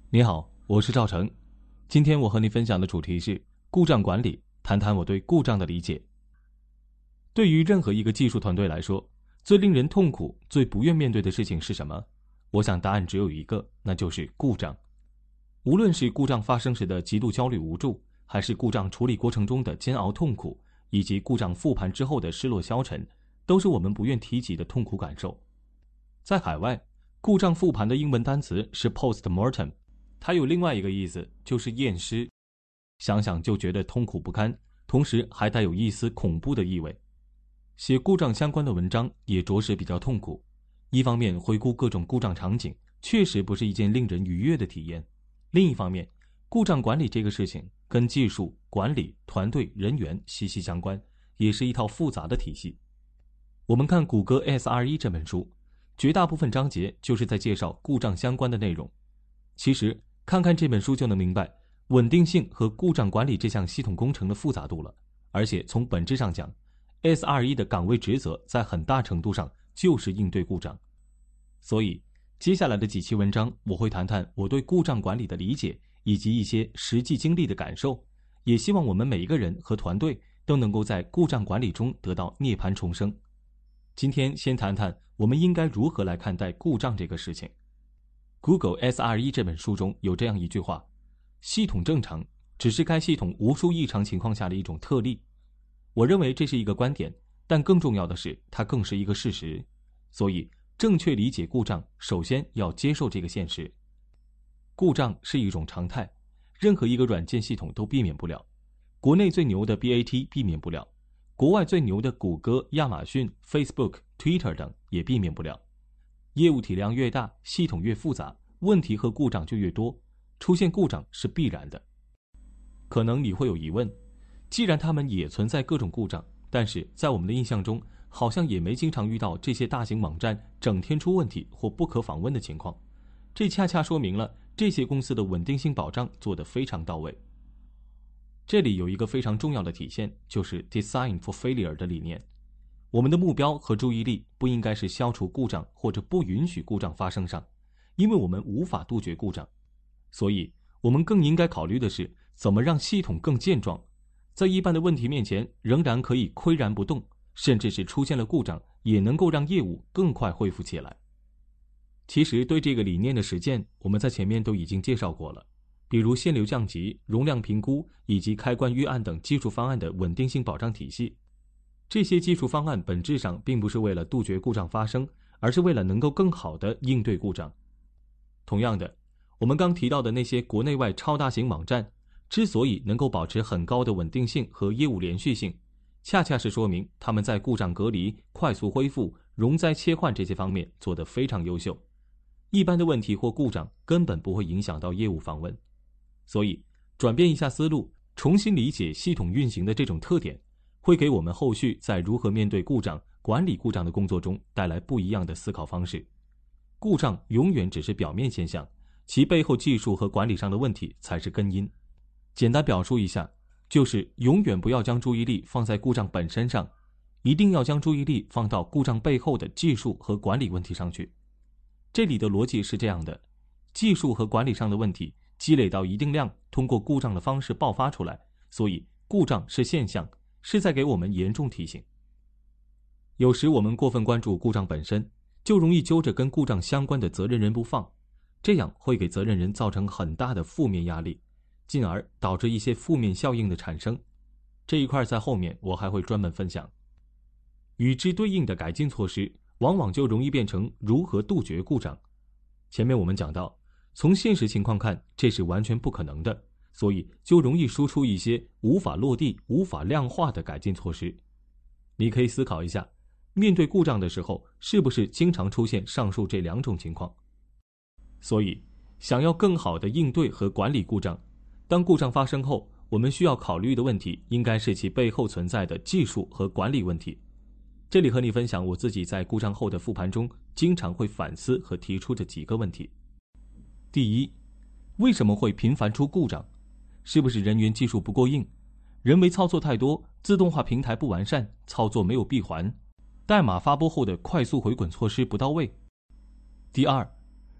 你好，我是赵成。今天我和你分享的主题是故障管理，谈谈我对故障的理解。对于任何一个技术团队来说，最令人痛苦、最不愿面对的事情是什么？我想答案只有一个，那就是故障。无论是故障发生时的极度焦虑无助，还是故障处理过程中的煎熬痛苦，以及故障复盘之后的失落消沉，都是我们不愿提及的痛苦感受。在海外，故障复盘的英文单词是 post-mortem，它有另外一个意思，就是验尸。想想就觉得痛苦不堪，同时还带有一丝恐怖的意味。写故障相关的文章也着实比较痛苦。一方面回顾各种故障场景，确实不是一件令人愉悦的体验。另一方面，故障管理这个事情跟技术、管理、团队、人员息息相关，也是一套复杂的体系。我们看谷歌 SRE 这本书，绝大部分章节就是在介绍故障相关的内容。其实看看这本书就能明白稳定性和故障管理这项系统工程的复杂度了。而且从本质上讲， SRE 的岗位职责在很大程度上就是应对故障。所以接下来的几期文章，我会谈谈我对故障管理的理解，以及一些实际经历的感受，也希望我们每一个人和团队都能够在故障管理中得到涅槃重生。今天先谈谈我们应该如何来看待故障这个事情。Google SRE 这本书中有这样一句话：系统正常只是该系统无数异常情况下的一种特例。我认为这是一个观点，但更重要的是它更是一个事实。所以正确理解故障，首先要接受这个现实。故障是一种常态，任何一个软件系统都避免不了。国内最牛的 BAT 避免不了，国外最牛的谷歌、亚马逊、Facebook、Twitter 等也避免不了。业务体量越大，系统越复杂，问题和故障就越多，出现故障是必然的。可能你会有疑问，既然他们也存在各种故障，但是在我们的印象中，好像也没经常遇到这些大型网站整天出问题或不可访问的情况。这恰恰说明了这些公司的稳定性保障做得非常到位。这里有一个非常重要的体现，就是 Design for Failure 的理念。我们的目标和注意力不应该是消除故障或者不允许故障发生上，因为我们无法杜绝故障。所以我们更应该考虑的是怎么让系统更健壮，在一般的问题面前仍然可以岿然不动，甚至是出现了故障也能够让业务更快恢复起来。其实对这个理念的实践，我们在前面都已经介绍过了，比如限流降级、容量评估以及开关预案等技术方案的稳定性保障体系。这些技术方案本质上并不是为了杜绝故障发生，而是为了能够更好地应对故障。同样的，我们刚提到的那些国内外超大型网站之所以能够保持很高的稳定性和业务连续性，恰恰是说明他们在故障隔离、快速恢复、容灾切换这些方面做得非常优秀。一般的问题或故障根本不会影响到业务访问。所以转变一下思路，重新理解系统运行的这种特点，会给我们后续在如何面对故障、管理故障的工作中带来不一样的思考方式。故障永远只是表面现象，其背后技术和管理上的问题才是根因。简单表述一下，就是永远不要将注意力放在故障本身上，一定要将注意力放到故障背后的技术和管理问题上去。这里的逻辑是这样的，技术和管理上的问题积累到一定量，通过故障的方式爆发出来，所以故障是现象，是在给我们严重提醒。有时我们过分关注故障本身，就容易揪着跟故障相关的责任人不放，这样会给责任人造成很大的负面压力，进而导致一些负面效应的产生。这一块在后面我还会专门分享。与之对应的改进措施，往往就容易变成如何杜绝故障。前面我们讲到，从现实情况看，这是完全不可能的，所以就容易输出一些无法落地、无法量化的改进措施。你可以思考一下，面对故障的时候，是不是经常出现上述这两种情况？所以，想要更好地应对和管理故障，当故障发生后，我们需要考虑的问题应该是其背后存在的技术和管理问题。这里和你分享我自己在故障后的复盘中经常会反思和提出的几个问题。第一，为什么会频繁出故障？是不是人员技术不够硬，人为操作太多，自动化平台不完善，操作没有闭环，代码发布后的快速回滚措施不到位？第二，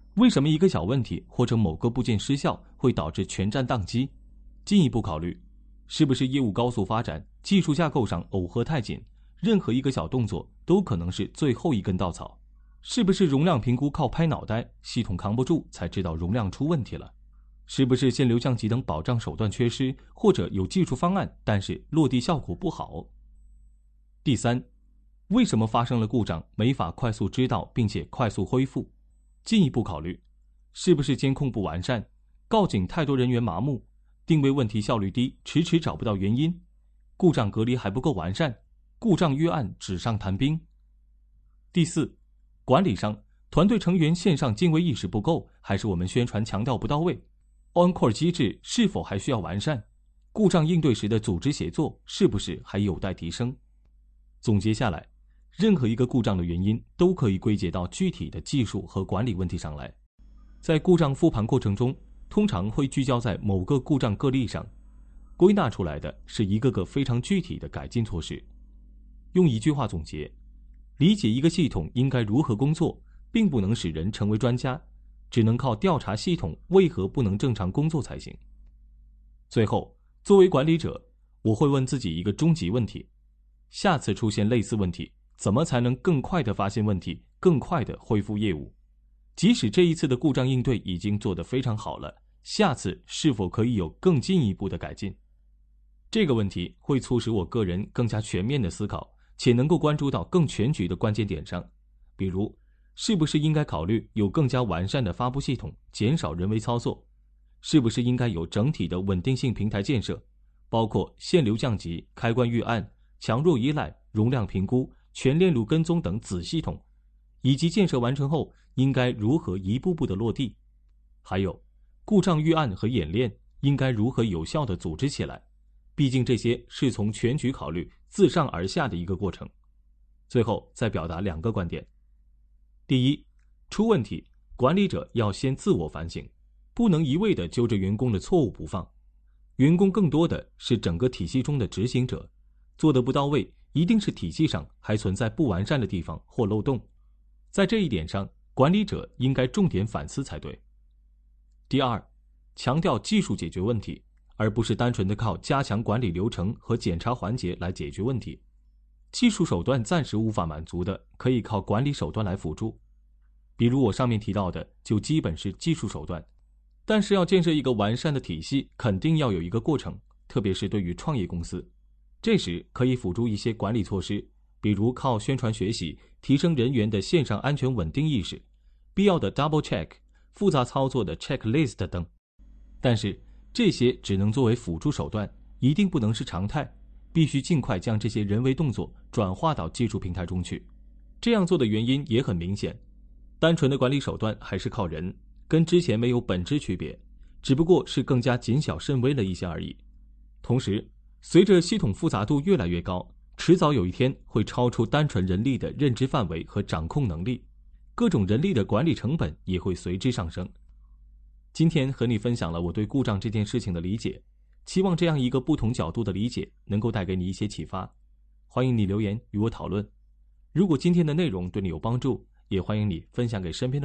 为什么一个小问题或者某个部件失效会导致全站宕机？进一步考虑，是不是业务高速发展，技术架构上耦合太紧，任何一个小动作都可能是最后一根稻草？是不是容量评估靠拍脑袋，系统扛不住才知道容量出问题了？是不是限流降级等保障手段缺失，或者有技术方案，但是落地效果不好？第三，为什么发生了故障没法快速知道并且快速恢复？进一步考虑，是不是监控不完善，告警太多人员麻木，定位问题效率低，迟迟找不到原因，故障隔离还不够完善，故障预案纸上谈兵？第四，管理上，团队成员线上敬畏意识不够，还是我们宣传强调不到位？ On-call 机制是否还需要完善？故障应对时的组织协作是不是还有待提升？总结下来，任何一个故障的原因都可以归结到具体的技术和管理问题上来。在故障复盘过程中，通常会聚焦在某个故障个例上，归纳出来的是一个个非常具体的改进措施。用一句话总结，理解一个系统应该如何工作，并不能使人成为专家，只能靠调查系统为何不能正常工作才行。最后，作为管理者，我会问自己一个终极问题：下次出现类似问题，怎么才能更快地发现问题，更快地恢复业务？即使这一次的故障应对已经做得非常好了，下次是否可以有更进一步的改进？这个问题会促使我个人更加全面的思考，且能够关注到更全局的关键点上，比如是不是应该考虑有更加完善的发布系统，减少人为操作？是不是应该有整体的稳定性平台建设，包括限流降级、开关预案、强弱依赖、容量评估、全链路跟踪等子系统，以及建设完成后应该如何一步步的落地？还有故障预案和演练应该如何有效的组织起来？毕竟这些是从全局考虑自上而下的一个过程。最后再表达2个观点。第一，出问题，管理者要先自我反省，不能一味地揪着员工的错误不放。员工更多的是整个体系中的执行者，做得不到位，一定是体系上还存在不完善的地方或漏洞。在这一点上，管理者应该重点反思才对。第二，强调技术解决问题，而不是单纯的靠加强管理流程和检查环节来解决问题。技术手段暂时无法满足的，可以靠管理手段来辅助。比如我上面提到的，就基本是技术手段。但是要建设一个完善的体系，肯定要有一个过程，特别是对于创业公司。这时可以辅助一些管理措施，比如靠宣传学习，提升人员的线上安全稳定意识，必要的 double check， 复杂操作的 checklist 等。但是这些只能作为辅助手段，一定不能是常态，必须尽快将这些人为动作转化到技术平台中去。这样做的原因也很明显，单纯的管理手段还是靠人，跟之前没有本质区别，只不过是更加谨小慎微了一些而已。同时，随着系统复杂度越来越高，迟早有一天会超出单纯人力的认知范围和掌控能力，各种人力的管理成本也会随之上升。今天和你分享了我对故障这件事情的理解，期望这样一个不同角度的理解能够带给你一些启发。欢迎你留言与我讨论。如果今天的内容对你有帮助，也欢迎你分享给身边的